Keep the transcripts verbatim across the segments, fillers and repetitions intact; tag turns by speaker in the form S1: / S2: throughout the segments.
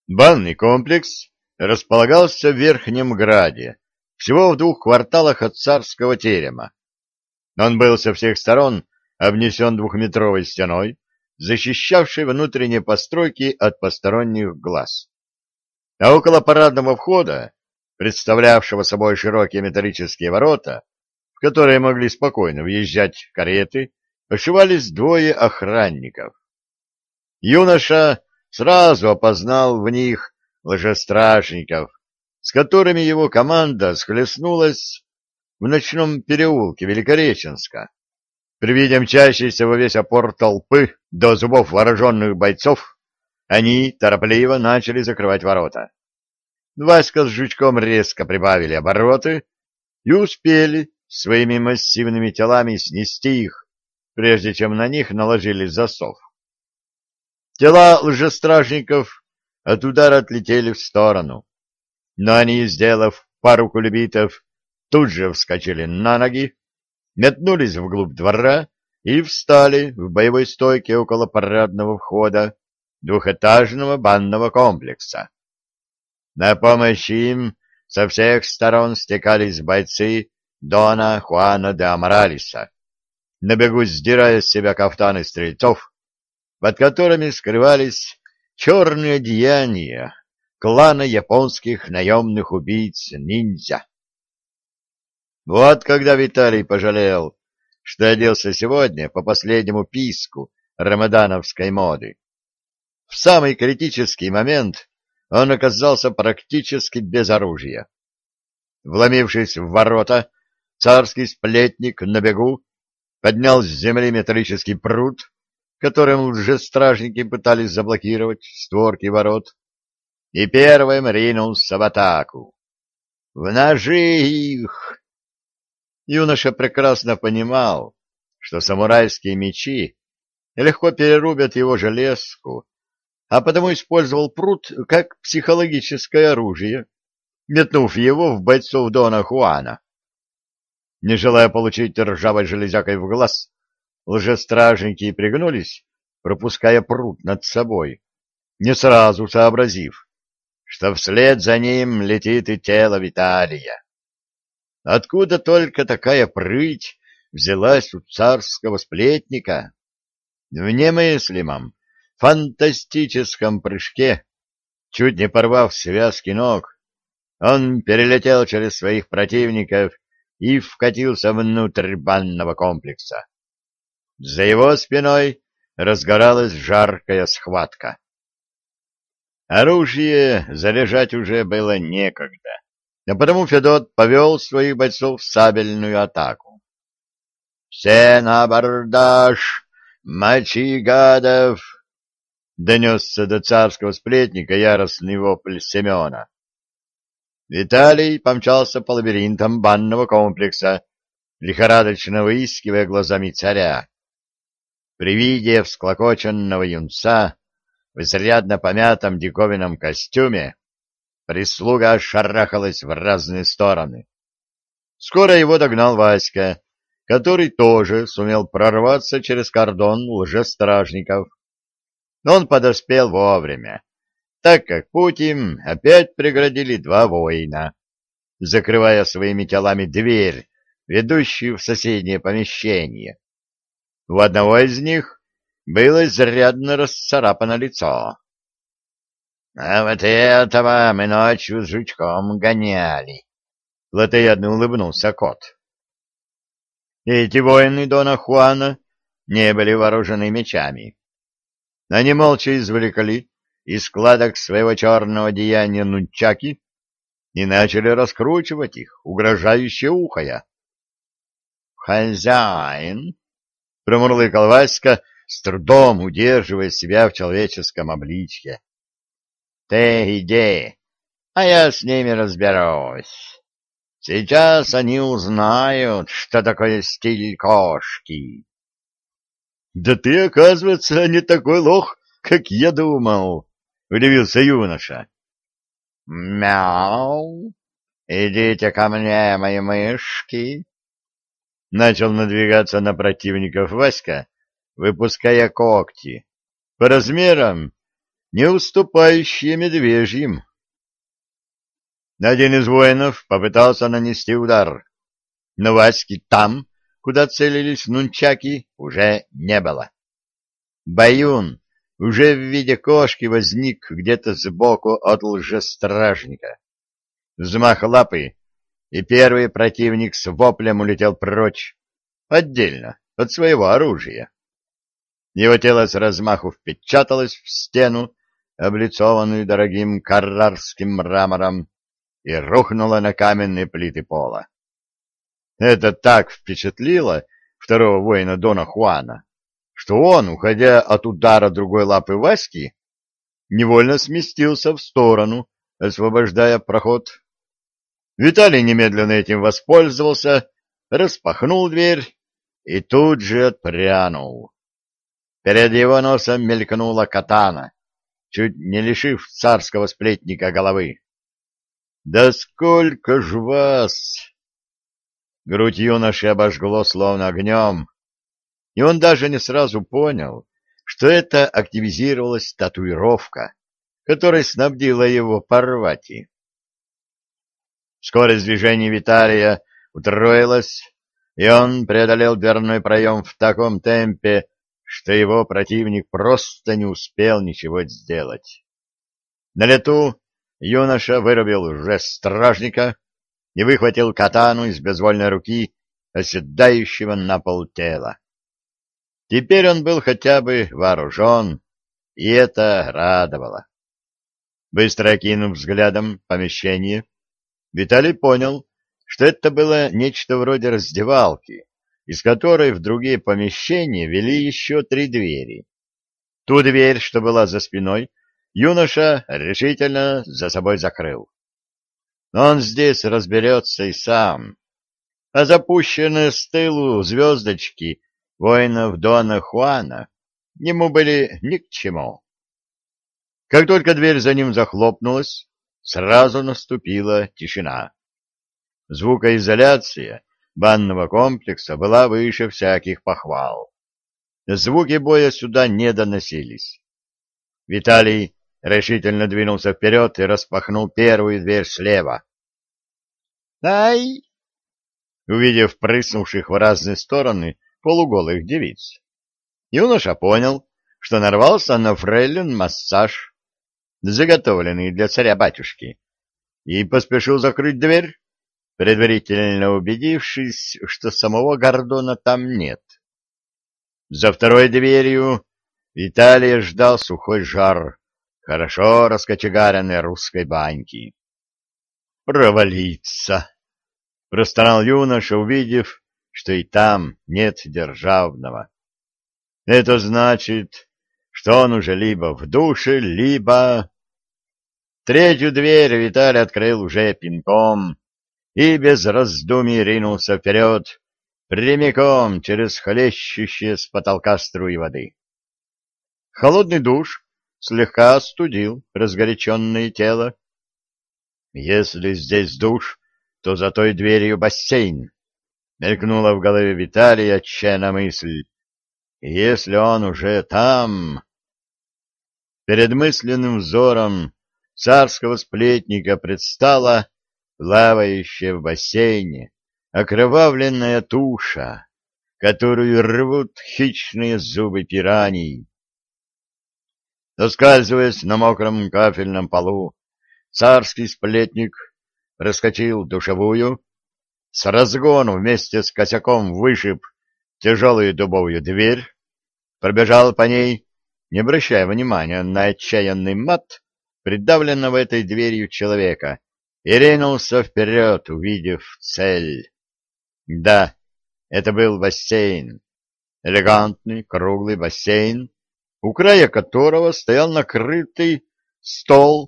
S1: Банный комплекс располагался в Верхнем Граде, всего в двух кварталах от царского терема. Он был со всех сторон обнесен двухметровой стеной, защищавшей внутренние постройки от посторонних глаз. А около парадного входа, представлявшего собой широкие металлические ворота, в которые могли спокойно въезжать кареты, ошивались двое охранников. Юноша сразу опознал в них лжестражников, с которыми его команда схлестнулась в ночном переулке Великореченска. При виде мчащейся во весь опор толпы до зубов вооруженных бойцов, они торопливо начали закрывать ворота. Васька с Жучком резко прибавили обороты и успели своими массивными телами снести их, прежде чем на них наложили засов. Тела лжестражников от удара отлетели в сторону, но они, сделав пару кульбитов, тут же вскочили на ноги, метнулись вглубь двора и встали в боевой стойке около парадного входа двухэтажного банного комплекса. На помощь им со всех сторон стекались бойцы Дона Хуана де Аморалеса, на бегу сдирая с себя кафтаны стрельцов, под которыми скрывались черные одеяния клана японских наемных убийц-ниндзя. Вот когда Виталий пожалел, что оделся сегодня по последнему писку рамадановской моды. В самый критический момент он оказался практически без оружия. Вломившись в ворота, царский сплетник на бегу поднял с земли металлический прут, которым лжестражники пытались заблокировать створки ворот, и первым ринулся в атаку. «В ножи их!» Юноша прекрасно понимал, что самурайские мечи легко перерубят его железку, а потому использовал прут как психологическое оружие, метнув его в бойцов Дона Хуана. Не желая получить ржавой железякой в глаз, лжестражники пригнулись, пропуская прут над собой, не сразу сообразив, что вслед за ним летит и тело Виталия. Откуда только такая прыть взялась у царского сплетника? В немыслимом, фантастическом прыжке, чуть не порвав связки ног, он перелетел через своих противников и вкатился внутрь банного комплекса. За его спиной разгоралась жаркая схватка. Оружие заряжать уже было некогда, а потому Федот повел своих бойцов в сабельную атаку. «Все на абордаж! Мочи гадов!» — донесся до царского сплетника яростный вопль Семена. Виталий помчался по лабиринтам банного комплекса, лихорадочно выискивая глазами царя. При виде всклокоченного юнца в изрядно помятом диковинном костюме прислуга шарахалась в разные стороны. Скоро его догнал Васька, который тоже сумел прорваться через кордон лжестражников. Но он подоспел вовремя, так как путь им опять преградили два воина, закрывая своими телами дверь, ведущую в соседнее помещение. У одного из них было изрядно расцарапано лицо. — А вот этого мы ночью с Жучком гоняли, — плотоядно улыбнулся кот. Эти воины Дона Хуана не были вооружены мечами. Они молча извлекли из складок своего черного одеяния нунчаки и начали раскручивать их, угрожающе ухая. — Хозяин! — промурлыкал Васька, с трудом удерживая себя в человеческом обличье. — Ты иди, а я с ними разберусь. Сейчас они узнают, что такое стиль кошки. — Да ты, оказывается, не такой лох, как я думал, — удивился юноша. — Мяу! Идите ко мне, мои мышки! Начал надвигаться на противников Васька, выпуская когти, по размерам не уступающие медвежьим. Один из воинов попытался нанести удар, но Васьки там, куда целились нунчаки, уже не было. Баюн уже в виде кошки возник где-то сбоку от лжестражника. Взмах лапы, и первый противник с воплем улетел прочь, отдельно от своего оружия. Его тело с размаху впечаталось в стену, облицованную дорогим каррарским мрамором, и рухнуло на каменные плиты пола. Это так впечатлило второго воина Дона Хуана, что он, уходя от удара другой лапы Васьки, невольно сместился в сторону, освобождая проход. Виталий немедленно этим воспользовался, распахнул дверь и тут же отпрянул. Перед его носом мелькнула катана, чуть не лишив царского сплетника головы. «Да сколько ж вас!» Грудь юноши обожгло словно огнем, и он даже не сразу понял, что это активизировалась татуировка, которой снабдила его Парвати. Скорость движения Виталия утроилась, и он преодолел дверной проем в таком темпе, что его противник просто не успел ничего сделать. На лету юноша вырубил уже стражника и выхватил катану из безвольной руки оседающего на пол тела. Теперь он был хотя бы вооружен, и это радовало. Быстро окинув взглядом помещение, Виталий понял, что это было нечто вроде раздевалки, из которой в другие помещения вели еще три двери. Ту дверь, что была за спиной, юноша решительно за собой закрыл. Он здесь разберется и сам, а запущенные с тылу звездочки воинов Дона Хуана ему были ни к чему. Как только дверь за ним захлопнулась, сразу наступила тишина. Звукоизоляция банного комплекса была выше всяких похвал. Звуки боя сюда не доносились. Виталий решительно двинулся вперед и распахнул первую дверь слева. «Ай!» Увидев прыснувших в разные стороны полуголых девиц, юноша понял, что нарвался на фрейлин массаж, заготовленный для царя-батюшки, и поспешил закрыть дверь, предварительно убедившись, что самого Гордона там нет. За второй дверью Виталия ждал сухой жар хорошо раскочегаренной русской баньки. «Провалиться!» — простонал юноша, увидев, что и там нет державного. Это значит, что он уже либо в душе, либо... Третью дверь Виталий открыл уже пинком и без раздумий ринулся вперед, прямиком через хлещущие с потолка струи воды. Холодный душ слегка остудил разгоряченное тело. Если здесь душ, то за той дверью бассейн. Мелькнула в голове Виталия отчаянная мысль. Если он уже там... Перед мысленным взором царского сплетника предстала плавающая в бассейне окровавленная туша, которую рвут хищные зубы пираний. Оскальзываясь на мокром кафельном полу, царский сплетник проскочил в душевую, с разгону вместе с косяком вышиб тяжелую дубовую дверь, пробежал по ней, не обращая внимания на отчаянный мат придавленного этой дверью человека, и ринулся вперед, увидев цель. Да, это был бассейн, элегантный круглый бассейн, у края которого стоял накрытый стол.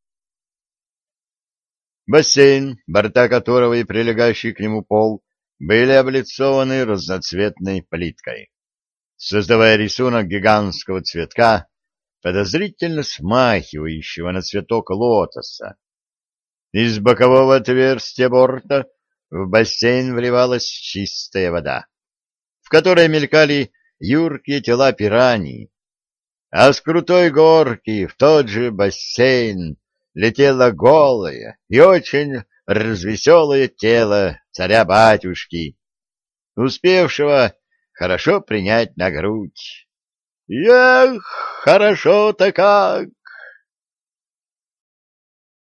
S1: Бассейн, борта которого и прилегающий к нему пол были облицованы разноцветной плиткой, создавая рисунок гигантского цветка, подозрительно смахивающего на цветок лотоса. Из бокового отверстия борта в бассейн вливалась чистая вода, в которой мелькали юркие тела пираний, а с крутой горки в тот же бассейн летело голое и очень развеселое тело царя-батюшки, успевшего хорошо принять на грудь. Эх, хорошо-то как!